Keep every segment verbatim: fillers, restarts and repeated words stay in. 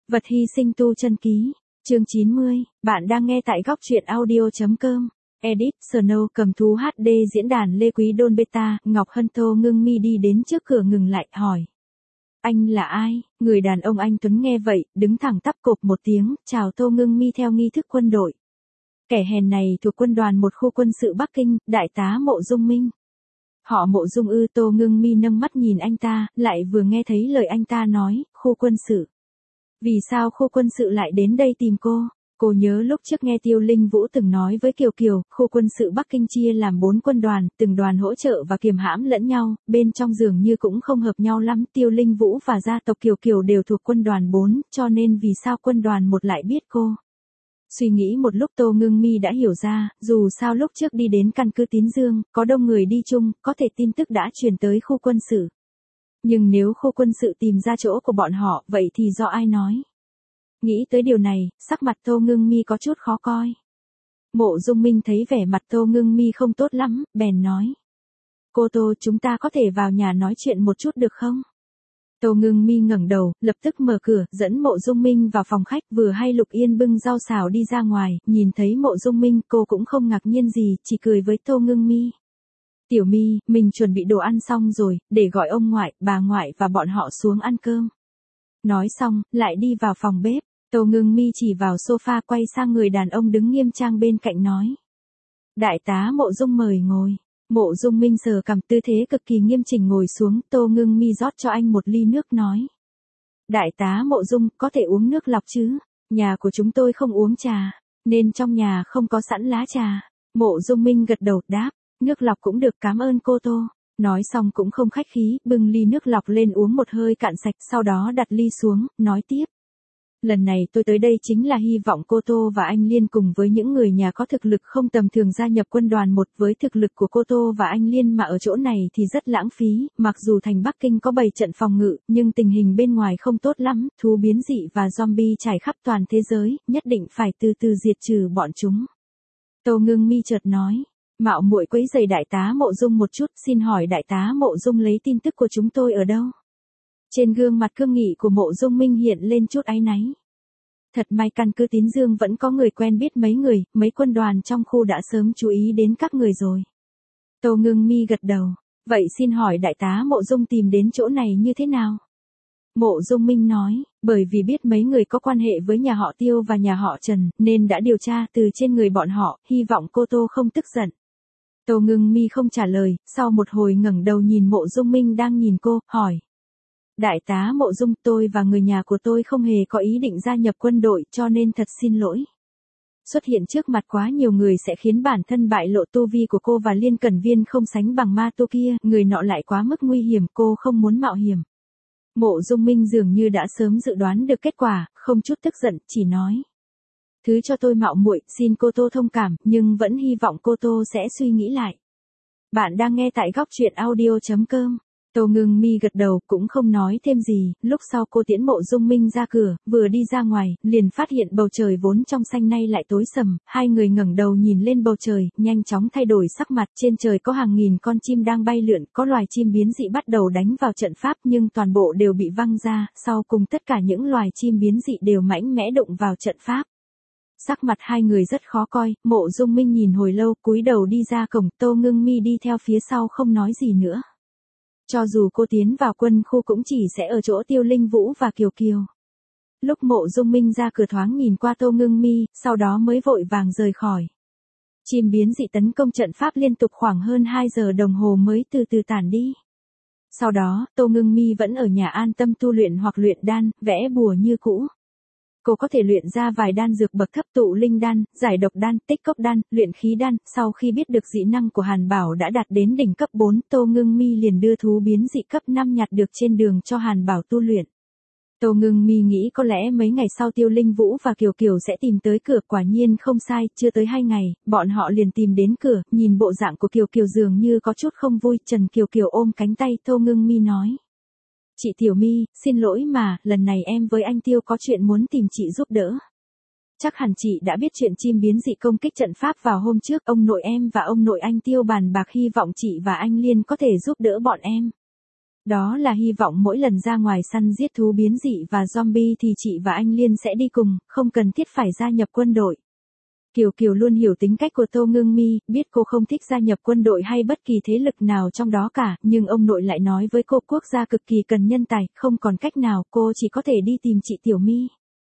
Vật hy sinh tu chân ký, chương chín mươi, bạn đang nghe tại góc truyện audio.com. Edit, Snow cầm thú hát đê diễn đàn Lê Quý Đôn Beta, Ngọc Hân Tô Ngưng Mi đi đến trước cửa ngừng lại, hỏi. Anh là ai? Người đàn ông anh Tuấn nghe vậy, đứng thẳng tắp cộp một tiếng, chào Tô Ngưng Mi theo nghi thức quân đội. Kẻ hèn này thuộc quân đoàn một khu quân sự Bắc Kinh, đại tá Mộ Dung Minh. Họ Mộ Dung ư? Tô Ngưng Mi nâng mắt nhìn anh ta, lại vừa nghe thấy lời anh ta nói, khu quân sự. Vì sao khu quân sự lại đến đây tìm cô? Cô nhớ lúc trước nghe Tiêu Linh Vũ từng nói với Kiều Kiều, khu quân sự Bắc Kinh chia làm bốn quân đoàn, từng đoàn hỗ trợ và kiềm hãm lẫn nhau, bên trong dường như cũng không hợp nhau lắm. Tiêu Linh Vũ và gia tộc Kiều Kiều đều thuộc quân đoàn bốn, cho nên vì sao quân đoàn một lại biết cô? Suy nghĩ một lúc Tô Ngưng Mi đã hiểu ra, dù sao lúc trước đi đến căn cứ Tín Dương, có đông người đi chung, có thể tin tức đã truyền tới khu quân sự. Nhưng nếu khu quân sự tìm ra chỗ của bọn họ, vậy thì do ai nói? Nghĩ tới điều này, sắc mặt Tô Ngưng Mi có chút khó coi. Mộ Dung Minh thấy vẻ mặt Tô Ngưng Mi không tốt lắm, bèn nói. Cô Tô, chúng ta có thể vào nhà nói chuyện một chút được không? Tô Ngưng Mi ngẩng đầu, lập tức mở cửa, dẫn Mộ Dung Minh vào phòng khách. Vừa hay Lục Yên bưng rau xào đi ra ngoài, nhìn thấy Mộ Dung Minh, cô cũng không ngạc nhiên gì, chỉ cười với Tô Ngưng Mi. Tiểu Mi, mình chuẩn bị đồ ăn xong rồi, để gọi ông ngoại, bà ngoại và bọn họ xuống ăn cơm. Nói xong, lại đi vào phòng bếp. Tô Ngưng Mi chỉ vào sofa, quay sang người đàn ông đứng nghiêm trang bên cạnh nói. Đại tá Mộ Dung mời ngồi. Mộ Dung Minh sờ cằm, tư thế cực kỳ nghiêm chỉnh ngồi xuống. Tô Ngưng Mi rót cho anh một ly nước nói. Đại tá Mộ Dung, có thể uống nước lọc chứ? Nhà của chúng tôi không uống trà, nên trong nhà không có sẵn lá trà. Mộ Dung Minh gật đầu, đáp. Nước lọc cũng được, cảm ơn cô Tô. Nói xong cũng không khách khí, bưng ly nước lọc lên uống một hơi cạn sạch, sau đó đặt ly xuống, nói tiếp. Lần này tôi tới đây chính là hy vọng cô Tô và anh Liên cùng với những người nhà có thực lực không tầm thường gia nhập quân đoàn một. Với thực lực của cô Tô và anh Liên mà ở chỗ này thì rất lãng phí, mặc dù thành Bắc Kinh có bảy trận phòng ngự, nhưng tình hình bên ngoài không tốt lắm, thú biến dị và zombie trải khắp toàn thế giới, nhất định phải từ từ diệt trừ bọn chúng. Tô Ngưng Mi chợt nói. Mạo muội quấy rầy đại tá Mộ Dung một chút, xin hỏi đại tá Mộ Dung lấy tin tức của chúng tôi ở đâu? Trên gương mặt cương nghị của Mộ Dung Minh hiện lên chút áy náy. Thật may căn cứ Tín Dương vẫn có người quen biết mấy người, mấy quân đoàn trong khu đã sớm chú ý đến các người rồi. Tô Ngưng Mi gật đầu. Vậy xin hỏi đại tá Mộ Dung tìm đến chỗ này như thế nào? Mộ Dung Minh nói, bởi vì biết mấy người có quan hệ với nhà họ Tiêu và nhà họ Trần, nên đã điều tra từ trên người bọn họ, hy vọng cô Tô không tức giận. Tô Ngưng Mi không trả lời, sau một hồi ngẩng đầu nhìn Mộ Dung Minh đang nhìn cô, hỏi. Đại tá Mộ Dung, tôi và người nhà của tôi không hề có ý định gia nhập quân đội, cho nên thật xin lỗi. Xuất hiện trước mặt quá nhiều người sẽ khiến bản thân bại lộ tu vi của cô và Liên Cẩn Viên không sánh bằng ma tu kia, người nọ lại quá mức nguy hiểm, cô không muốn mạo hiểm. Mộ Dung Minh dường như đã sớm dự đoán được kết quả, không chút tức giận, chỉ nói. Thứ cho tôi mạo muội, xin cô Tô thông cảm, nhưng vẫn hy vọng cô Tô sẽ suy nghĩ lại. Bạn đang nghe tại góc truyện audio.com. Tô Ngưng Mi gật đầu, cũng không nói thêm gì. Lúc sau cô tiễn Mộ Dung Minh ra cửa, vừa đi ra ngoài, liền phát hiện bầu trời vốn trong xanh nay lại tối sầm. Hai người ngẩng đầu nhìn lên bầu trời, nhanh chóng thay đổi sắc mặt. Trên trời có hàng nghìn con chim đang bay lượn, có loài chim biến dị bắt đầu đánh vào trận pháp, nhưng toàn bộ đều bị văng ra. Sau cùng tất cả những loài chim biến dị đều mạnh mẽ đụng vào trận pháp. Sắc mặt hai người rất khó coi. Mộ Dung Minh nhìn hồi lâu, cúi đầu đi ra cổng. Tô Ngưng Mi đi theo phía sau không nói gì nữa. Cho dù cô tiến vào quân khu cũng chỉ sẽ ở chỗ Tiêu Linh Vũ và Kiều Kiều. Lúc Mộ Dung Minh ra cửa thoáng nhìn qua Tô Ngưng Mi, sau đó mới vội vàng rời khỏi. Chim biến dị tấn công trận pháp liên tục khoảng hơn hai giờ đồng hồ mới từ từ tản đi. Sau đó, Tô Ngưng Mi vẫn ở nhà an tâm tu luyện hoặc luyện đan, vẽ bùa như cũ. Cô có thể luyện ra vài đan dược bậc thấp, tụ linh đan, giải độc đan, tích cốc đan, luyện khí đan. Sau khi biết được dị năng của Hàn Bảo đã đạt đến đỉnh cấp bốn, Tô Ngưng Mi liền đưa thú biến dị cấp năm nhặt được trên đường cho Hàn Bảo tu luyện. Tô Ngưng Mi nghĩ có lẽ mấy ngày sau Tiêu Linh Vũ và Kiều Kiều sẽ tìm tới cửa, quả nhiên không sai, chưa tới hai ngày, bọn họ liền tìm đến cửa. Nhìn bộ dạng của Kiều Kiều dường như có chút không vui, Trần Kiều Kiều ôm cánh tay Tô Ngưng Mi nói. Chị Tiểu Mi, xin lỗi mà, lần này em với anh Tiêu có chuyện muốn tìm chị giúp đỡ. Chắc hẳn chị đã biết chuyện chim biến dị công kích trận pháp vào hôm trước, ông nội em và ông nội anh Tiêu bàn bạc hy vọng chị và anh Liên có thể giúp đỡ bọn em. Đó là hy vọng mỗi lần ra ngoài săn giết thú biến dị và zombie thì chị và anh Liên sẽ đi cùng, không cần thiết phải gia nhập quân đội. Kiều Kiều luôn hiểu tính cách của Tô Ngưng Mi, biết cô không thích gia nhập quân đội hay bất kỳ thế lực nào trong đó cả, nhưng ông nội lại nói với cô quốc gia cực kỳ cần nhân tài, không còn cách nào, cô chỉ có thể đi tìm chị Tiểu Mi.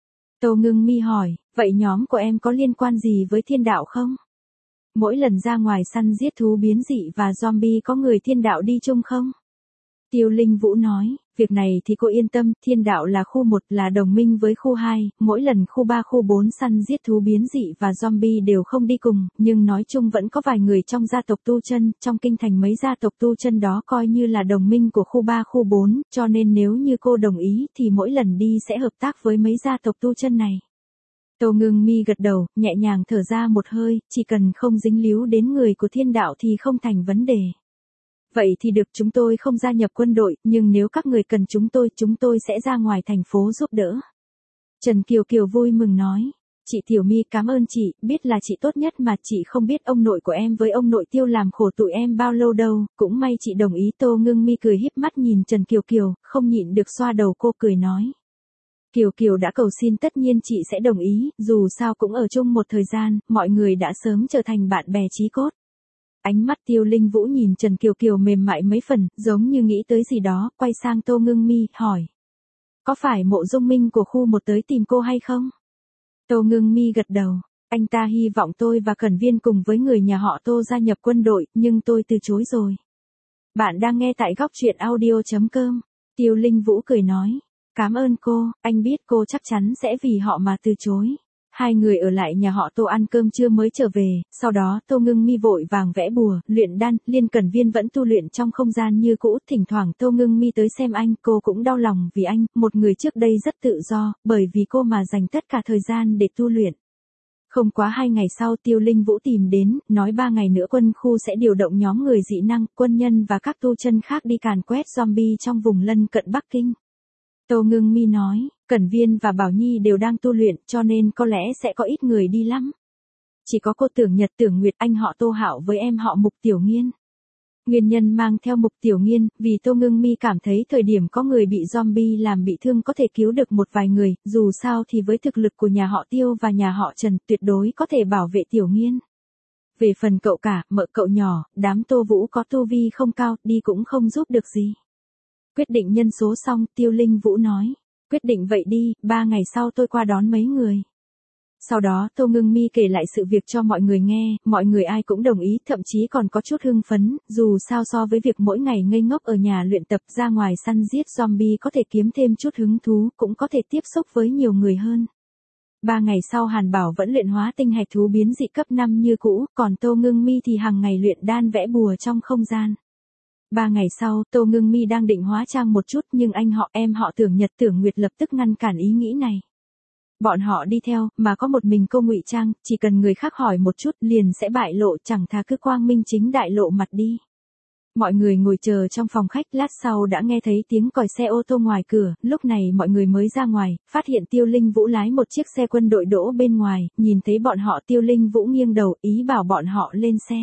Tô Ngưng Mi hỏi, vậy nhóm của em có liên quan gì với thiên đạo không? Mỗi lần ra ngoài săn giết thú biến dị và zombie có người thiên đạo đi chung không? Tiêu Linh Vũ nói, việc này thì cô yên tâm, thiên đạo là khu một là đồng minh với khu hai, mỗi lần khu ba khu bốn săn giết thú biến dị và zombie đều không đi cùng, nhưng nói chung vẫn có vài người trong gia tộc tu chân, trong kinh thành mấy gia tộc tu chân đó coi như là đồng minh của khu ba khu bốn, cho nên nếu như cô đồng ý thì mỗi lần đi sẽ hợp tác với mấy gia tộc tu chân này. Tô Ngưng Mi gật đầu, nhẹ nhàng thở ra một hơi, chỉ cần không dính líu đến người của thiên đạo thì không thành vấn đề. Vậy thì được, chúng tôi không gia nhập quân đội, nhưng nếu các người cần chúng tôi, chúng tôi sẽ ra ngoài thành phố giúp đỡ. Trần Kiều Kiều vui mừng nói, chị Tiểu Mi cảm ơn chị, biết là chị tốt nhất mà chị không biết ông nội của em với ông nội Tiêu làm khổ tụi em bao lâu đâu, cũng may chị đồng ý. Tô Ngưng Mi cười híp mắt nhìn Trần Kiều Kiều, không nhịn được xoa đầu cô cười nói. Kiều Kiều đã cầu xin tất nhiên chị sẽ đồng ý, dù sao cũng ở chung một thời gian, mọi người đã sớm trở thành bạn bè chí cốt. Ánh mắt Tiêu Linh Vũ nhìn Trần Kiều Kiều mềm mại mấy phần, giống như nghĩ tới gì đó, quay sang Tô Ngưng Mi, hỏi. Có phải Mộ Dung Minh của khu một tới tìm cô hay không? Tô Ngưng Mi gật đầu, anh ta hy vọng tôi và Cẩn Viên cùng với người nhà họ Tô gia nhập quân đội, nhưng tôi từ chối rồi. Bạn đang nghe tại góc truyện audio chấm com. Tiêu Linh Vũ cười nói. Cảm ơn cô, anh biết cô chắc chắn sẽ vì họ mà từ chối. Hai người ở lại nhà họ Tô ăn cơm trưa mới trở về, sau đó Tô Ngưng Mi vội vàng vẽ bùa, luyện đan, Liên Cẩn Viên vẫn tu luyện trong không gian như cũ, thỉnh thoảng Tô Ngưng Mi tới xem anh, cô cũng đau lòng vì anh, một người trước đây rất tự do, bởi vì cô mà dành tất cả thời gian để tu luyện. Không quá hai ngày sau Tiêu Linh Vũ tìm đến, nói ba ngày nữa quân khu sẽ điều động nhóm người dị năng, quân nhân và các tu chân khác đi càn quét zombie trong vùng lân cận Bắc Kinh. Tô Ngưng Mi nói, Cẩn Viên và Bảo Nhi đều đang tu luyện, cho nên có lẽ sẽ có ít người đi lắm. Chỉ có cô Tưởng Nhật Tưởng Nguyệt, anh họ Tô Hạo với em họ Mục Tiểu Nghiên. Nguyên nhân mang theo Mục Tiểu Nghiên, vì Tô Ngưng Mi cảm thấy thời điểm có người bị zombie làm bị thương có thể cứu được một vài người, dù sao thì với thực lực của nhà họ Tiêu và nhà họ Trần tuyệt đối có thể bảo vệ Tiểu Nghiên. Về phần cậu cả, mợ cậu nhỏ, đám Tô Vũ có tu vi không cao, đi cũng không giúp được gì. Quyết định nhân số xong, Tiêu Linh Vũ nói. Quyết định vậy đi, ba ngày sau tôi qua đón mấy người. Sau đó Tô Ngưng Mi kể lại sự việc cho mọi người nghe, mọi người ai cũng đồng ý, thậm chí còn có chút hưng phấn, dù sao so với việc mỗi ngày ngây ngốc ở nhà luyện tập, ra ngoài săn giết zombie có thể kiếm thêm chút hứng thú, cũng có thể tiếp xúc với nhiều người hơn. Ba ngày sau Hàn Bảo vẫn luyện hóa tinh hạch thú biến dị cấp năm như cũ, còn Tô Ngưng Mi thì hàng ngày luyện đan vẽ bùa trong không gian. Ba ngày sau, Tô Ngưng Mi đang định hóa trang một chút nhưng anh họ em họ Tưởng Nhật Tưởng Nguyệt lập tức ngăn cản ý nghĩ này. Bọn họ đi theo, mà có một mình cô ngụy trang, chỉ cần người khác hỏi một chút liền sẽ bại lộ, chẳng thà cứ quang minh chính đại lộ mặt đi. Mọi người ngồi chờ trong phòng khách, lát sau đã nghe thấy tiếng còi xe ô tô ngoài cửa, lúc này mọi người mới ra ngoài, phát hiện Tiêu Linh Vũ lái một chiếc xe quân đội đỗ bên ngoài, nhìn thấy bọn họ Tiêu Linh Vũ nghiêng đầu, ý bảo bọn họ lên xe.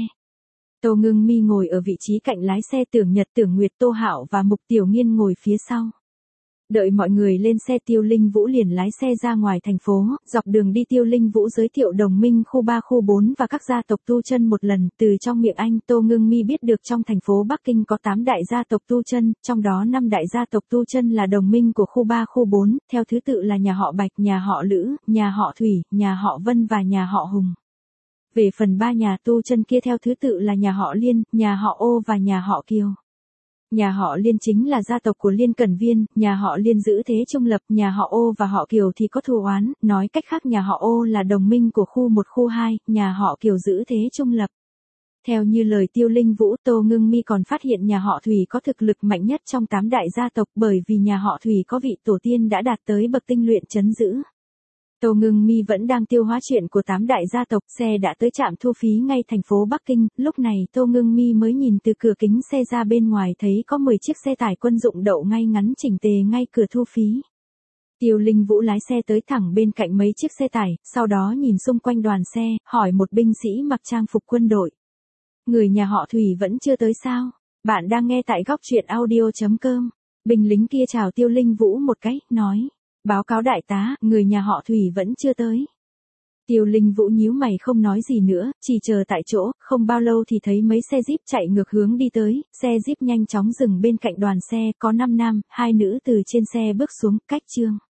Tô Ngưng Mi ngồi ở vị trí cạnh lái xe, Tưởng Nhật Tưởng Nguyệt, Tô Hạo và Mục Tiểu Nghiên ngồi phía sau. Đợi mọi người lên xe Tiêu Linh Vũ liền lái xe ra ngoài thành phố, dọc đường đi Tiêu Linh Vũ giới thiệu đồng minh khu ba khu bốn và các gia tộc tu chân một lần, từ trong miệng anh Tô Ngưng Mi biết được trong thành phố Bắc Kinh có tám đại gia tộc tu chân, trong đó năm đại gia tộc tu chân là đồng minh của khu ba khu bốn, theo thứ tự là nhà họ Bạch, nhà họ Lữ, nhà họ Thủy, nhà họ Vân và nhà họ Hùng. Về phần ba nhà tu chân kia theo thứ tự là nhà họ Liên, nhà họ Ô và nhà họ Kiều. Nhà họ Liên chính là gia tộc của Liên Cẩn Viên, nhà họ Liên giữ thế trung lập, nhà họ Ô và họ Kiều thì có thù oán, nói cách khác nhà họ Ô là đồng minh của khu một khu hai, nhà họ Kiều giữ thế trung lập. Theo như lời Tiêu Linh Vũ, Tô Ngưng Mi còn phát hiện nhà họ Thủy có thực lực mạnh nhất trong tám đại gia tộc, bởi vì nhà họ Thủy có vị tổ tiên đã đạt tới bậc tinh luyện trấn giữ. Tô Ngưng Mi vẫn đang tiêu hóa chuyện của tám đại gia tộc, xe đã tới trạm thu phí ngay thành phố Bắc Kinh, lúc này Tô Ngưng Mi mới nhìn từ cửa kính xe ra bên ngoài thấy có mười chiếc xe tải quân dụng đậu ngay ngắn chỉnh tề ngay cửa thu phí. Tiêu Linh Vũ lái xe tới thẳng bên cạnh mấy chiếc xe tải, sau đó nhìn xung quanh đoàn xe, hỏi một binh sĩ mặc trang phục quân đội. Người nhà họ Thủy vẫn chưa tới sao? Bạn đang nghe tại góc truyện audio chấm com. Binh lính kia chào Tiêu Linh Vũ một cái, nói. Báo cáo đại tá, người nhà họ Thủy vẫn chưa tới. Tiêu Linh Vũ nhíu mày không nói gì nữa, chỉ chờ tại chỗ, không bao lâu thì thấy mấy xe jeep chạy ngược hướng đi tới, xe jeep nhanh chóng dừng bên cạnh đoàn xe, có năm nam, hai nữ từ trên xe bước xuống, cách Trương